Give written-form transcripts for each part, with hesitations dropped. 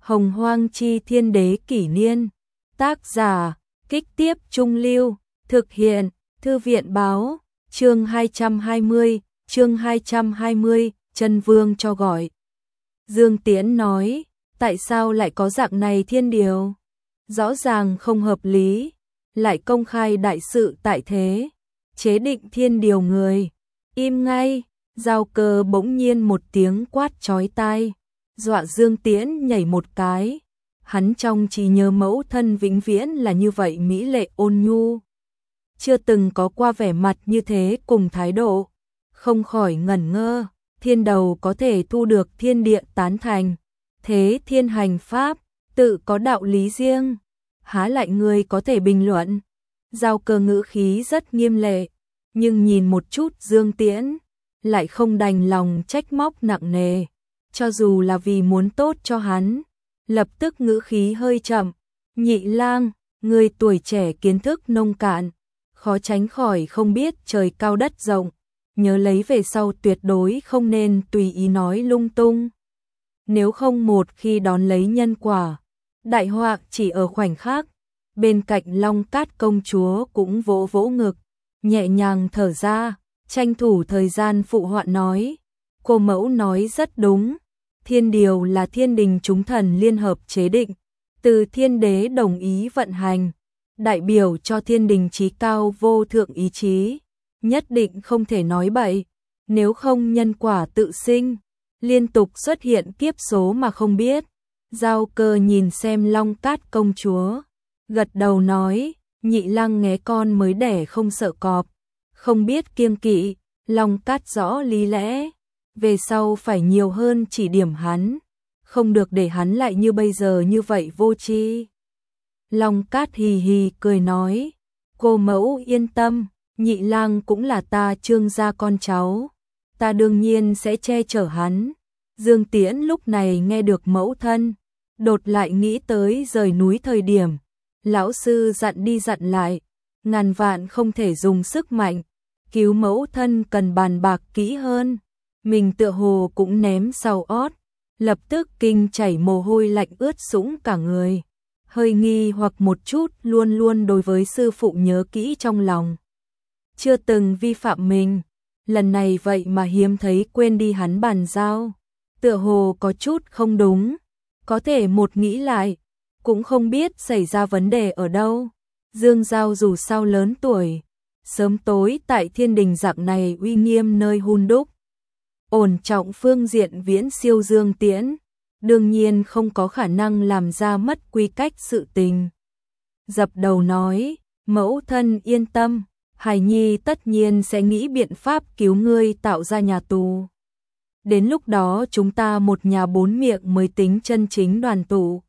Hồng Hoang Chi Thiên Đế Kỷ Niên. Tác giả, Kích Tiếp Trung Lưu. Thực hiện, Thư viện Báo. Chương 220, Chân Vương cho gọi. Dương Tiễn nói, tại sao lại có dạng này thiên điều? Rõ ràng không hợp lý, lại công khai đại sự tại thế, chế định thiên điều người. Im ngay, Giao Cơ bỗng nhiên một tiếng quát chói tai, dọa Dương Tiễn nhảy một cái. Hắn trong trí nhớ mẫu thân vĩnh viễn là như vậy mỹ lệ ôn nhu, chưa từng có qua vẻ mặt như thế cùng thái độ, không khỏi ngẩn ngơ. Thiên đầu có thể thu được thiên địa tán thành, thế thiên hành pháp, tự có đạo lý riêng, há lại người có thể bình luận. Giao Cơ ngữ khí rất nghiêm lệ, nhưng nhìn một chút Dương Tiễn, lại không đành lòng trách móc nặng nề, cho dù là vì muốn tốt cho hắn. Lập tức ngữ khí hơi chậm, Nhị lang, người tuổi trẻ kiến thức nông cạn, khó tránh khỏi không biết trời cao đất rộng, nhớ lấy về sau tuyệt đối không nên tùy ý nói lung tung. Nếu không một khi đón lấy nhân quả, đại họa chỉ ở khoảnh khắc. Bên cạnh Long Cát công chúa cũng vỗ vỗ ngực, nhẹ nhàng thở ra, tranh thủ thời gian phụ họa nói, cô mẫu nói rất đúng, thiên điều là thiên đình chúng thần liên hợp chế định, từ thiên đế đồng ý vận hành, đại biểu cho thiên đình chí cao vô thượng ý chí, nhất định không thể nói bậy, nếu không nhân quả tự sinh, liên tục xuất hiện kiếp số mà không biết. Giao Cơ nhìn xem Long Cát công chúa, gật đầu nói, Nhị lang nghé con mới đẻ không sợ cọp, không biết kiêng kỵ. Long Cát rõ lý lẽ, về sau phải nhiều hơn chỉ điểm hắn, không được để hắn lại như bây giờ như vậy vô tri. Long Cát hì hì cười nói, cô mẫu yên tâm, Nhị lang cũng là ta Trương gia con cháu, ta đương nhiên sẽ che chở hắn. Dương Tiễn lúc này nghe được mẫu thân, đột lại nghĩ tới rời núi thời điểm, lão sư dặn đi dặn lại, ngàn vạn không thể dùng sức mạnh, cứu mẫu thân cần bàn bạc kỹ hơn. Mình tựa hồ cũng ném sau ót, lập tức kinh chảy mồ hôi lạnh ướt sũng cả người, hơi nghi hoặc một chút, luôn luôn đối với sư phụ nhớ kỹ trong lòng, chưa từng vi phạm mình, lần này vậy mà hiếm thấy quên đi hắn bàn giao, tựa hồ có chút không đúng, có thể một nghĩ lại, cũng không biết xảy ra vấn đề ở đâu. Dương Giao dù sao lớn tuổi, sớm tối tại thiên đình dạng này uy nghiêm nơi hun đúc, ổn trọng phương diện viễn siêu Dương Tiễn, đương nhiên không có khả năng làm ra mất quy cách sự tình. Dập đầu nói, mẫu thân yên tâm, Hải Nhi tất nhiên sẽ nghĩ biện pháp cứu ngươi tạo ra nhà tù. Đến lúc đó chúng ta một nhà bốn miệng mới tính chân chính đoàn tụ.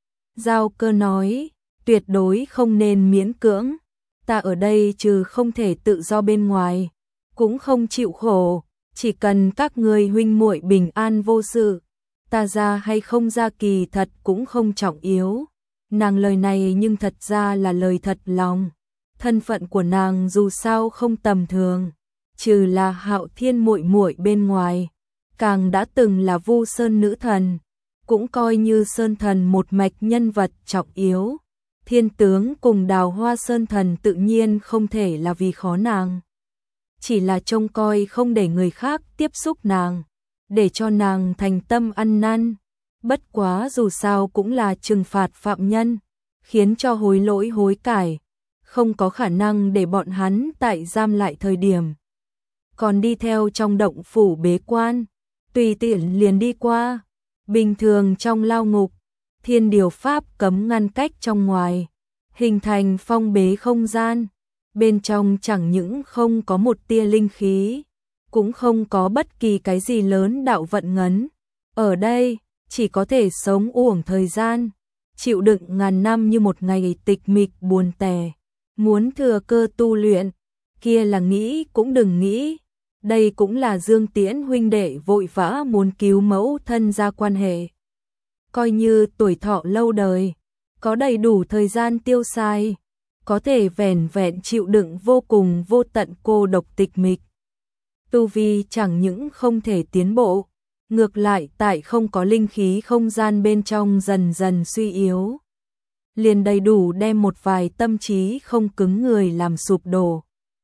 Giao Cơ nói, tuyệt đối không nên miễn cưỡng, ta ở đây trừ không thể tự do bên ngoài, cũng không chịu khổ, chỉ cần các ngươi huynh muội bình an vô sự, ta ra hay không ra kỳ thật cũng không trọng yếu. Nàng lời này nhưng thật ra là lời thật lòng, thân phận của nàng dù sao không tầm thường, trừ là Hạo Thiên muội muội bên ngoài, càng đã từng là Vu Sơn nữ thần, cũng coi như Sơn thần một mạch nhân vật trọng yếu. Thiên tướng cùng Đào Hoa Sơn thần tự nhiên không thể là vì khó nàng, chỉ là trông coi không để người khác tiếp xúc nàng, để cho nàng thành tâm ăn năn. Bất quá dù sao cũng là trừng phạt phạm nhân, khiến cho hối lỗi hối cải, không có khả năng để bọn hắn tại giam lại thời điểm còn đi theo trong động phủ bế quan, tùy tiện liền đi qua. Bình thường trong lao ngục, thiên điều pháp cấm ngăn cách trong ngoài, hình thành phong bế không gian, bên trong chẳng những không có một tia linh khí, cũng không có bất kỳ cái gì lớn đạo vận ngấn. Ở đây, chỉ có thể sống uổng thời gian, chịu đựng ngàn năm như một ngày tịch mịch buồn tẻ. Muốn thừa cơ tu luyện, kia là nghĩ cũng đừng nghĩ. Đây cũng là Dương Tiễn huynh đệ vội vã muốn cứu mẫu thân ra quan hệ. Coi như tuổi thọ lâu đời, có đầy đủ thời gian tiêu xài, có thể vẻn vẹn chịu đựng vô cùng vô tận cô độc tịch mịch. Tu vi chẳng những không thể tiến bộ, ngược lại tại không có linh khí không gian bên trong dần dần suy yếu. Liền đầy đủ đem một vài tâm trí không cứng người làm sụp đổ.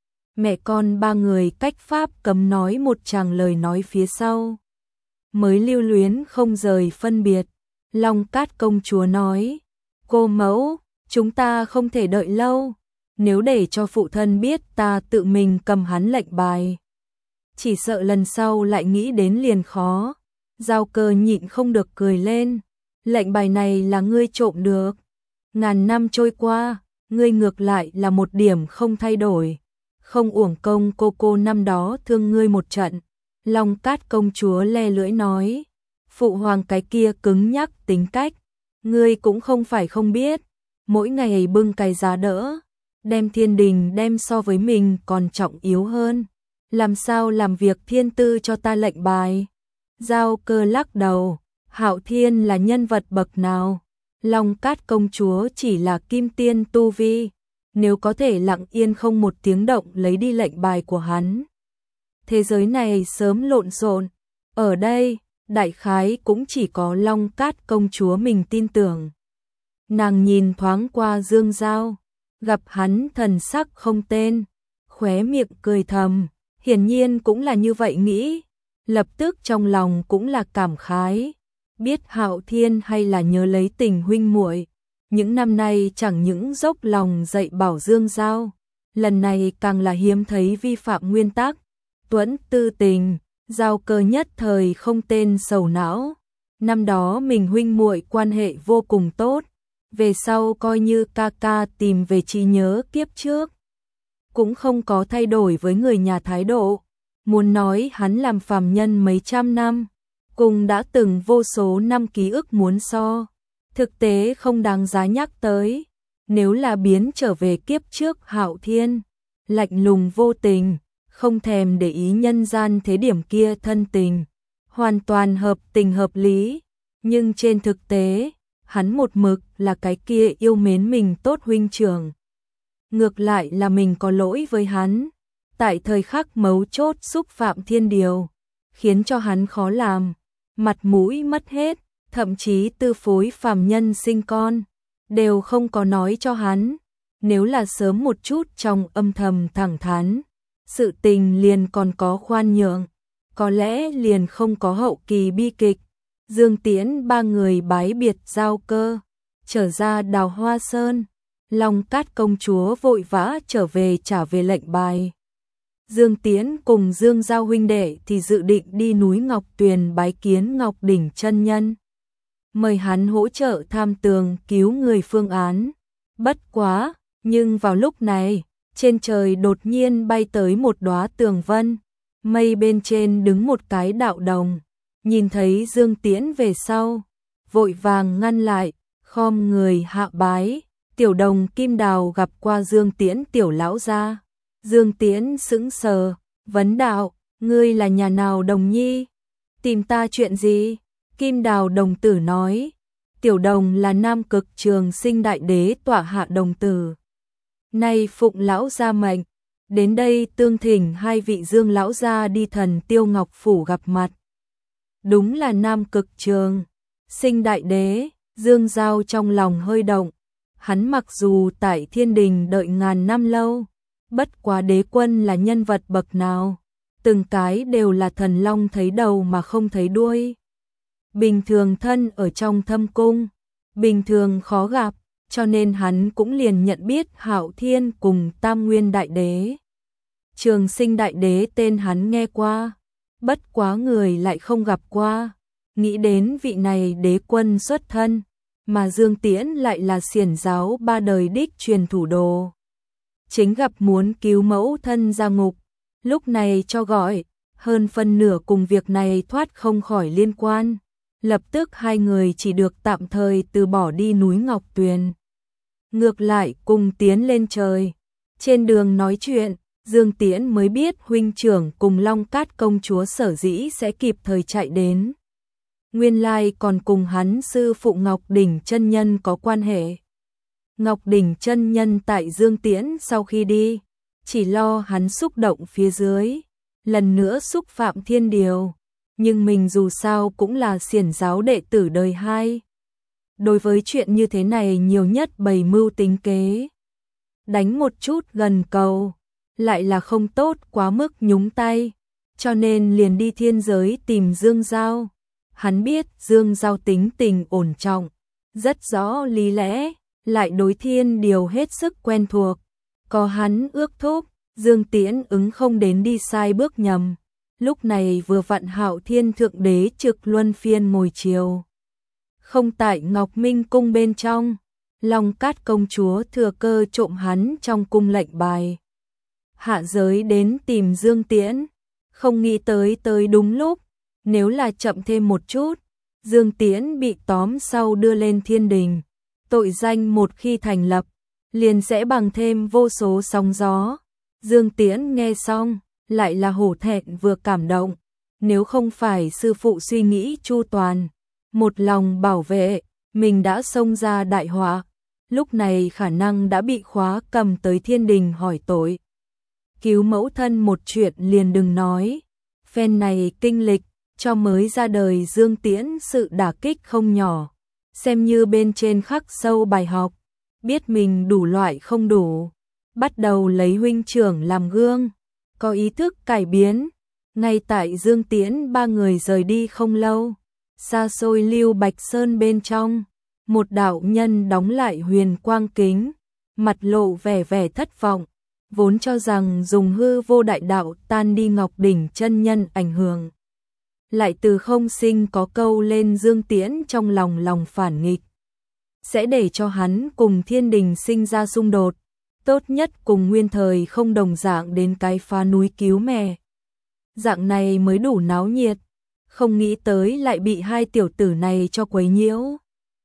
Mẹ con ba người cách pháp cấm nói một tràng lời nói phía sau. Mới lưu luyến không rời phân biệt, Long Cát công chúa nói, cô mẫu, chúng ta không thể đợi lâu, nếu để cho phụ thân biết ta tự mình cầm hắn lệnh bài. Chỉ sợ lần sau lại nghĩ đến liền khó. Giao Cơ nhịn không được cười lên, lệnh bài này là ngươi trộm được. Ngàn năm trôi qua, ngươi ngược lại là một điểm không thay đổi. Không uổng công cô năm đó thương ngươi một trận. Long Cát công chúa le lưỡi nói, phụ hoàng cái kia cứng nhắc tính cách, ngươi cũng không phải không biết, mỗi ngày bưng cái giá đỡ, đem thiên đình đem so với mình còn trọng yếu hơn, làm sao làm việc thiên tư cho ta lệnh bài. Giao Cơ lắc đầu, Hạo Thiên là nhân vật bậc nào? Long Cát công chúa chỉ là kim tiên tu vi, nếu có thể lặng yên không một tiếng động lấy đi lệnh bài của hắn, thế giới này sớm lộn xộn. Ở đây, đại khái cũng chỉ có Long Cát công chúa mình tin tưởng. Nàng nhìn thoáng qua Dương Giao, gặp hắn thần sắc không tên, khóe miệng cười thầm, hiển nhiên cũng là như vậy nghĩ, lập tức trong lòng cũng là cảm khái, biết Hạo Thiên hay là nhớ lấy tình huynh muội, những năm nay chẳng những dốc lòng dạy bảo Dương Giao, lần này càng là hiếm thấy vi phạm nguyên tắc, tuẫn tư tình. Giao Cơ nhất thời không tên sầu não, năm đó mình huynh muội quan hệ vô cùng tốt, về sau coi như ca ca tìm về trí nhớ kiếp trước, cũng không có thay đổi với người nhà thái độ, muốn nói hắn làm phàm nhân mấy trăm năm, cùng đã từng vô số năm ký ức muốn so, thực tế không đáng giá nhắc tới, nếu là biến trở về kiếp trước Hạo Thiên, lạnh lùng vô tình, không thèm để ý nhân gian thế điểm kia thân tình, hoàn toàn hợp tình hợp lý, nhưng trên thực tế, hắn một mực là cái kia yêu mến mình tốt huynh trưởng. Ngược lại là mình có lỗi với hắn, tại thời khắc mấu chốt xúc phạm thiên điều, khiến cho hắn khó làm, mặt mũi mất hết, thậm chí tư phối phàm nhân sinh con, đều không có nói cho hắn, nếu là sớm một chút trong âm thầm thẳng thắn. Sự tình liền còn có khoan nhượng, có lẽ liền không có hậu kỳ bi kịch. Dương Tiễn ba người bái biệt Giao Cơ, trở ra Đào Hoa Sơn, Long Cát công chúa vội vã trở về trả về lệnh bài. Dương Tiễn cùng Dương Giao huynh đệ thì dự định đi núi Ngọc Tuyền bái kiến Ngọc Đỉnh chân nhân, mời hắn hỗ trợ tham tường cứu người phương án. Bất quá, nhưng vào lúc này, trên trời đột nhiên bay tới một đóa tường vân, mây bên trên đứng một cái đạo đồng, nhìn thấy Dương Tiễn về sau, vội vàng ngăn lại, khom người hạ bái, tiểu đồng Kim Đào gặp qua Dương Tiễn tiểu lão gia. Dương Tiễn sững sờ, vấn đạo, ngươi là nhà nào đồng nhi? Tìm ta chuyện gì? Kim Đào đồng tử nói, tiểu đồng là Nam Cực Trường Sinh đại đế tọa hạ đồng tử. Nay phụng lão gia mệnh, đến đây tương thỉnh hai vị Dương lão gia đi Thần Tiêu Ngọc phủ gặp mặt. Đúng là Nam Cực Trường Sinh đại đế. Dương Giao trong lòng hơi động, hắn mặc dù tại thiên đình đợi ngàn năm lâu, bất quá đế quân là nhân vật bậc nào, từng cái đều là thần long thấy đầu mà không thấy đuôi. Bình thường thân ở trong thâm cung, bình thường khó gặp, cho nên hắn cũng liền nhận biết Hạo Thiên cùng Tam Nguyên đại đế. Trường Sinh đại đế tên hắn nghe qua, bất quá người lại không gặp qua. Nghĩ đến vị này đế quân xuất thân, mà Dương Tiễn lại là xiển giáo ba đời đích truyền thủ đồ. Chính gặp muốn cứu mẫu thân ra ngục, lúc này cho gọi, hơn phân nửa cùng việc này thoát không khỏi liên quan. Lập tức hai người chỉ được tạm thời từ bỏ đi núi Ngọc Tuyền. Ngược lại cùng tiến lên trời. Trên đường nói chuyện, Dương Tiễn mới biết huynh trưởng cùng Long Cát công chúa sở dĩ sẽ kịp thời chạy đến. Nguyên lai còn cùng hắn sư phụ Ngọc Đỉnh chân nhân có quan hệ. Ngọc Đỉnh chân nhân tại Dương Tiễn sau khi đi, chỉ lo hắn xúc động phía dưới, lần nữa xúc phạm thiên điều, nhưng mình dù sao cũng là xiển giáo đệ tử đời 2. Đối với chuyện như thế này nhiều nhất bày mưu tính kế. Đánh một chút gần cầu, lại là không tốt quá mức nhúng tay, cho nên liền đi thiên giới tìm Dương Giao. Hắn biết Dương Giao tính tình ổn trọng, rất rõ lý lẽ, lại đối thiên điều hết sức quen thuộc. Có hắn ước thúc, Dương Tiễn ứng không đến đi sai bước nhầm. Lúc này vừa vặn Hạo Thiên Thượng Đế trực luân phiên ngồi chiều. Không tại Ngọc Minh cung bên trong, Long Cát công chúa thừa cơ trộm hắn trong cung lệnh bài. Hạ giới đến tìm Dương Tiễn, không nghĩ tới đúng lúc, nếu là chậm thêm một chút, Dương Tiễn bị tóm sau đưa lên thiên đình. Tội danh một khi thành lập, liền sẽ bằng thêm vô số sóng gió. Dương Tiễn nghe xong, lại là hổ thẹn vừa cảm động. Nếu không phải sư phụ suy nghĩ chu toàn, một lòng bảo vệ, mình đã xông ra đại họa. Lúc này khả năng đã bị khóa cầm tới thiên đình hỏi tội. Cứu mẫu thân một chuyện liền đừng nói. Phen này kinh lịch, cho mới ra đời Dương Tiễn sự đả kích không nhỏ. Xem như bên trên khắc sâu bài học, biết mình đủ loại không đủ. Bắt đầu lấy huynh trưởng làm gương, có ý thức cải biến. Ngay tại Dương Tiễn ba người rời đi không lâu, xa xôi Lưu Bạch Sơn bên trong, một đạo nhân đóng lại huyền quang kính, mặt lộ vẻ thất vọng, vốn cho rằng dùng hư vô đại đạo tan đi Ngọc Đỉnh chân nhân ảnh hưởng. Lại từ không sinh có câu lên Dương Tiễn trong lòng phản nghịch. Sẽ để cho hắn cùng thiên đình sinh ra xung đột, tốt nhất cùng nguyên thời không đồng dạng đến cái phá núi cứu mẹ. Dạng này mới đủ náo nhiệt, không nghĩ tới lại bị hai tiểu tử này cho quấy nhiễu.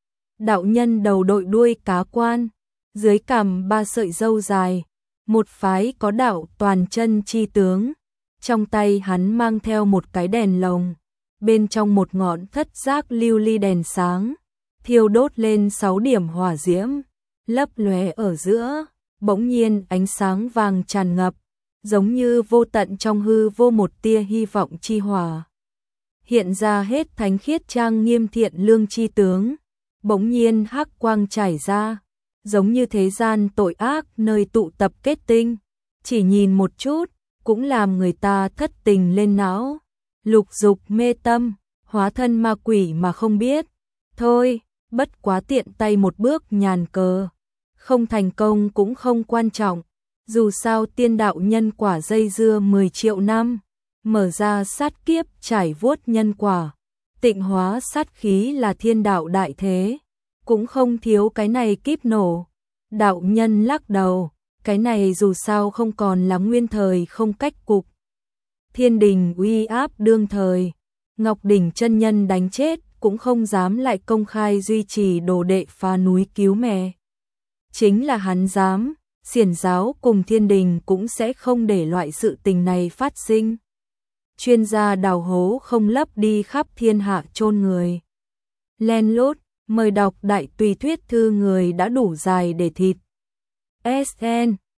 Đạo nhân đầu đội đuôi cá quan, dưới cằm 3 sợi râu dài, một phái có đạo toàn chân chi tướng. Trong tay hắn mang theo một cái đèn lồng, bên trong một ngọn thất giác lưu ly đèn sáng, thiêu đốt lên 6 điểm hỏa diễm, lấp lóe ở giữa, bỗng nhiên ánh sáng vàng tràn ngập, giống như vô tận trong hư vô một tia hy vọng chi hỏa. Hiện ra hết thánh khiết trang nghiêm thiện lương chi tướng, bỗng nhiên hắc quang trải ra, giống như thế gian tội ác nơi tụ tập kết tinh, chỉ nhìn một chút, cũng làm người ta thất tình lên não, lục dục mê tâm, hóa thân ma quỷ mà không biết. Thôi, bất quá tiện tay một bước nhàn cờ, không thành công cũng không quan trọng, dù sao tiên đạo nhân quả dây dưa 10 triệu năm, mở ra sát kiếp trải vuốt nhân quả, tịnh hóa sát khí là thiên đạo đại thế, cũng không thiếu cái này kíp nổ. Đạo nhân lắc đầu, cái này dù sao không còn là nguyên thời không cách cục. Thiên đình uy áp đương thời, Ngọc Đỉnh chân nhân đánh chết cũng không dám lại công khai duy trì đồ đệ phá núi cứu mẹ. Chính là hắn dám, xiển giáo cùng thiên đình cũng sẽ không để loại sự tình này phát sinh. Chuyên gia đào hố không lấp đi khắp thiên hạ chôn người. Len lút, mời đọc đại tùy thuyết thư người đã đủ dài để thịt. SN